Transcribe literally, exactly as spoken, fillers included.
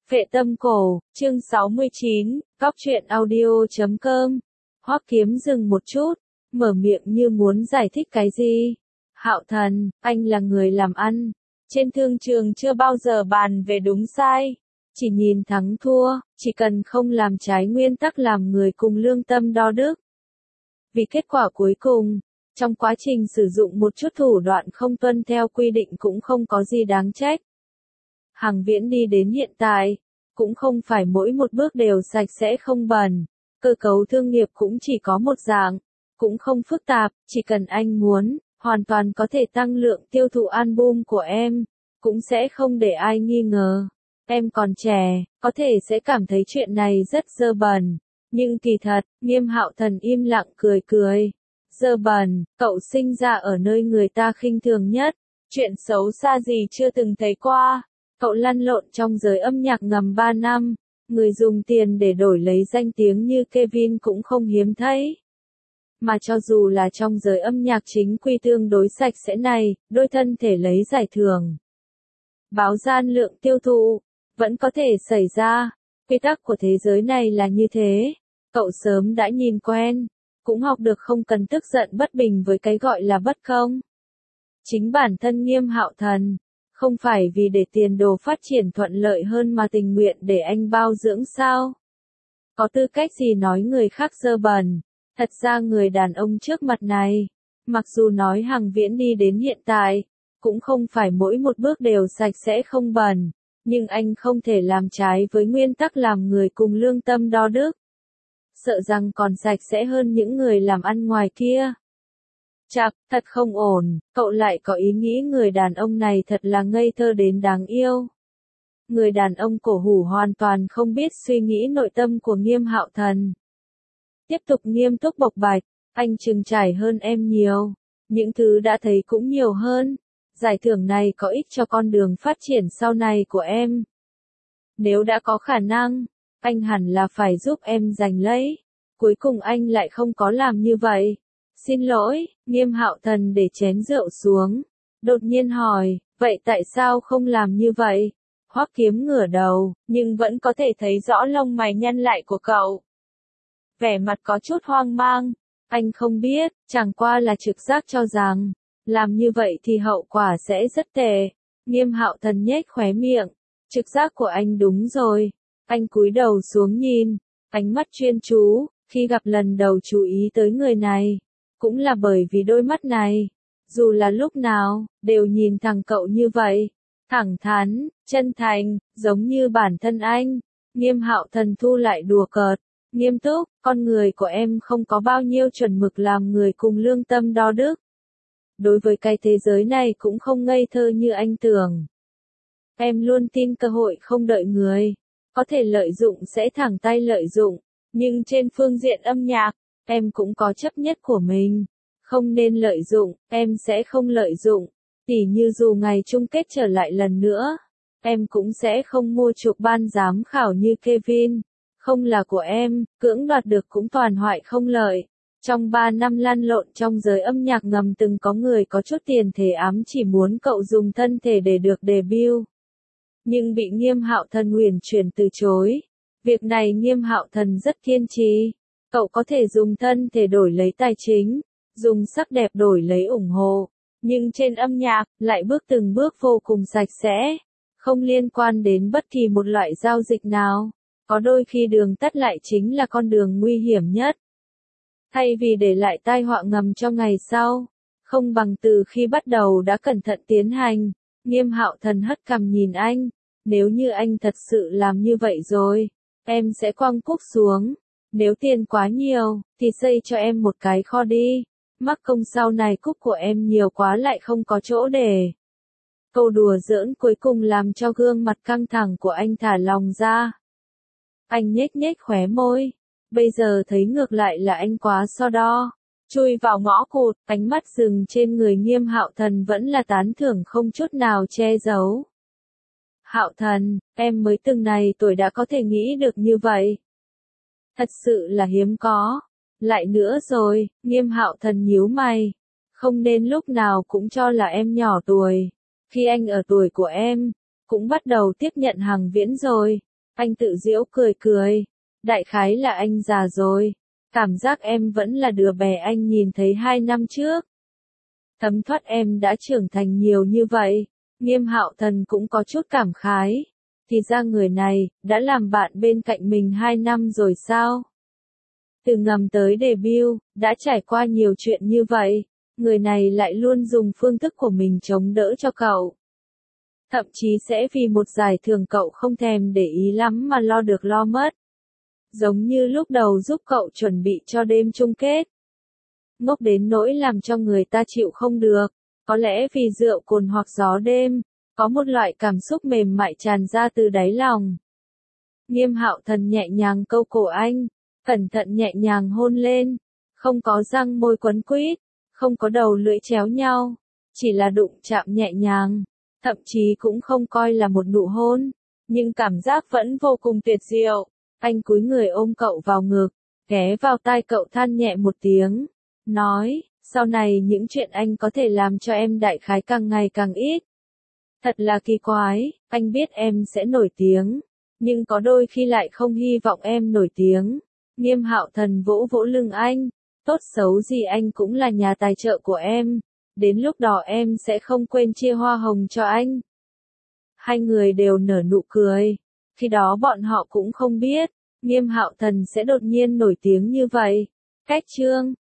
Phệ tâm cổ, chương sáu mươi chín, góc truyện audio chấm com. Hoắc Kiếm dừng một chút, mở miệng như muốn giải thích cái gì. Hạo Thần, anh là người làm ăn. Trên thương trường chưa bao giờ bàn về đúng sai. Chỉ nhìn thắng thua, chỉ cần không làm trái nguyên tắc làm người cùng lương tâm đo đức. Vì kết quả cuối cùng, trong quá trình sử dụng một chút thủ đoạn không tuân theo quy định cũng không có gì đáng trách. Hằng Viễn đi đến hiện tại, cũng không phải mỗi một bước đều sạch sẽ không bẩn, cơ cấu thương nghiệp cũng chỉ có một dạng, cũng không phức tạp, chỉ cần anh muốn, hoàn toàn có thể tăng lượng tiêu thụ album của em, cũng sẽ không để ai nghi ngờ. Em còn trẻ, có thể sẽ cảm thấy chuyện này rất dơ bẩn, nhưng kỳ thật, Nghiêm Hạo Thần im lặng cười cười. Dơ bẩn, cậu sinh ra ở nơi người ta khinh thường nhất, chuyện xấu xa gì chưa từng thấy qua. Cậu lăn lộn trong giới âm nhạc ngầm ba năm, người dùng tiền để đổi lấy danh tiếng như Kevin cũng không hiếm thấy. Mà cho dù là trong giới âm nhạc chính quy tương đối sạch sẽ này, đôi thân thể lấy giải thưởng, báo gian lượng tiêu thụ, vẫn có thể xảy ra. Quy tắc của thế giới này là như thế, cậu sớm đã nhìn quen, cũng học được không cần tức giận bất bình với cái gọi là bất công. Chính bản thân Nghiêm Hạo Thần, không phải vì để tiền đồ phát triển thuận lợi hơn mà tình nguyện để anh bao dưỡng sao? Có tư cách gì nói người khác dơ bẩn? Thật ra người đàn ông trước mặt này, mặc dù nói Hằng Viễn đi đến hiện tại, cũng không phải mỗi một bước đều sạch sẽ không bẩn, nhưng anh không thể làm trái với nguyên tắc làm người cùng lương tâm đo đức. Sợ rằng còn sạch sẽ hơn những người làm ăn ngoài kia. Chạc, thật không ổn, cậu lại có ý nghĩ người đàn ông này thật là ngây thơ đến đáng yêu. Người đàn ông cổ hủ hoàn toàn không biết suy nghĩ nội tâm của Nghiêm Hạo Thần. Tiếp tục nghiêm túc bộc bạch, anh chừng trải hơn em nhiều, những thứ đã thấy cũng nhiều hơn. Giải thưởng này có ích cho con đường phát triển sau này của em. Nếu đã có khả năng, anh hẳn là phải giúp em giành lấy. Cuối cùng anh lại không có làm như vậy. Xin lỗi, Nghiêm Hạo Thần để chén rượu xuống, đột nhiên hỏi, vậy tại sao không làm như vậy? Hoắc Kiếm ngửa đầu, nhưng vẫn có thể thấy rõ lông mày nhăn lại của cậu. Vẻ mặt có chút hoang mang, anh không biết, chẳng qua là trực giác cho rằng, làm như vậy thì hậu quả sẽ rất tệ. Nghiêm Hạo Thần nhếch khóe miệng, trực giác của anh đúng rồi. Anh cúi đầu xuống nhìn, ánh mắt chuyên chú, khi gặp lần đầu chú ý tới người này. Cũng là bởi vì đôi mắt này, dù là lúc nào, đều nhìn thẳng cậu như vậy. Thẳng thắn, chân thành, giống như bản thân anh. Nghiêm Hạo Thần thu lại đùa cợt, nghiêm túc, con người của em không có bao nhiêu chuẩn mực làm người cùng lương tâm đo đức. Đối với cái thế giới này cũng không ngây thơ như anh tưởng. Em luôn tin cơ hội không đợi người, có thể lợi dụng sẽ thẳng tay lợi dụng, nhưng trên phương diện âm nhạc, em cũng có chấp nhất của mình. Không nên lợi dụng, em sẽ không lợi dụng. Tỉ như dù ngày chung kết trở lại lần nữa, em cũng sẽ không mua chuộc ban giám khảo như Kevin. Không là của em, cưỡng đoạt được cũng toàn hoại không lợi. Trong ba năm lăn lộn trong giới âm nhạc ngầm từng có người có chút tiền thể ám chỉ muốn cậu dùng thân thể để được debut. Nhưng bị Nghiêm Hạo Thần uyển chuyển từ chối. Việc này Nghiêm Hạo Thần rất kiên trì. Cậu có thể dùng thân thể đổi lấy tài chính, dùng sắc đẹp đổi lấy ủng hộ, nhưng trên âm nhạc, lại bước từng bước vô cùng sạch sẽ, không liên quan đến bất kỳ một loại giao dịch nào. Có đôi khi đường tắt lại chính là con đường nguy hiểm nhất. Thay vì để lại tai họa ngầm cho ngày sau, không bằng từ khi bắt đầu đã cẩn thận tiến hành. Nghiêm Hạo Thần hất cằm nhìn anh, nếu như anh thật sự làm như vậy rồi, em sẽ quăng cúc xuống. Nếu tiền quá nhiều, thì xây cho em một cái kho đi. Mắc công sau này cúc của em nhiều quá lại không có chỗ để. Câu đùa giỡn cuối cùng làm cho gương mặt căng thẳng của anh thả lòng ra. Anh nhếch nhếch khóe môi. Bây giờ thấy ngược lại là anh quá so đo. Chui vào ngõ cụt, ánh mắt dừng trên người Nghiêm Hạo Thần vẫn là tán thưởng không chút nào che giấu. Hạo Thần, em mới từng này tuổi đã có thể nghĩ được như vậy. Thật sự là hiếm có. Lại nữa rồi, Nghiêm Hạo Thần nhíu mày. Không nên lúc nào cũng cho là em nhỏ tuổi. Khi anh ở tuổi của em, cũng bắt đầu tiếp nhận Hằng Viễn rồi. Anh tự giễu cười cười. Đại khái là anh già rồi. Cảm giác em vẫn là đứa bé anh nhìn thấy hai năm trước. Thấm thoát em đã trưởng thành nhiều như vậy. Nghiêm Hạo Thần cũng có chút cảm khái. Thì ra người này, đã làm bạn bên cạnh mình hai năm rồi sao? Từ ngầm tới debut, đã trải qua nhiều chuyện như vậy. Người này lại luôn dùng phương thức của mình chống đỡ cho cậu. Thậm chí sẽ vì một giải thưởng cậu không thèm để ý lắm mà lo được lo mất. Giống như lúc đầu giúp cậu chuẩn bị cho đêm chung kết. Ngốc đến nỗi làm cho người ta chịu không được. Có lẽ vì rượu cồn hoặc gió đêm, có một loại cảm xúc mềm mại tràn ra từ đáy lòng. Nghiêm Hạo Thần nhẹ nhàng câu cổ anh, cẩn thận nhẹ nhàng hôn lên, không có răng môi quấn quýt, không có đầu lưỡi chéo nhau, chỉ là đụng chạm nhẹ nhàng, thậm chí cũng không coi là một nụ hôn, nhưng cảm giác vẫn vô cùng tuyệt diệu. Anh cúi người ôm cậu vào ngực, ghé vào tai cậu than nhẹ một tiếng, nói, sau này những chuyện anh có thể làm cho em đại khái càng ngày càng ít. Thật là kỳ quái, anh biết em sẽ nổi tiếng, nhưng có đôi khi lại không hy vọng em nổi tiếng. Nghiêm Hạo Thần vỗ vỗ lưng anh, tốt xấu gì anh cũng là nhà tài trợ của em, đến lúc đó em sẽ không quên chia hoa hồng cho anh. Hai người đều nở nụ cười, khi đó bọn họ cũng không biết, Nghiêm Hạo Thần sẽ đột nhiên nổi tiếng như vậy. Cách chương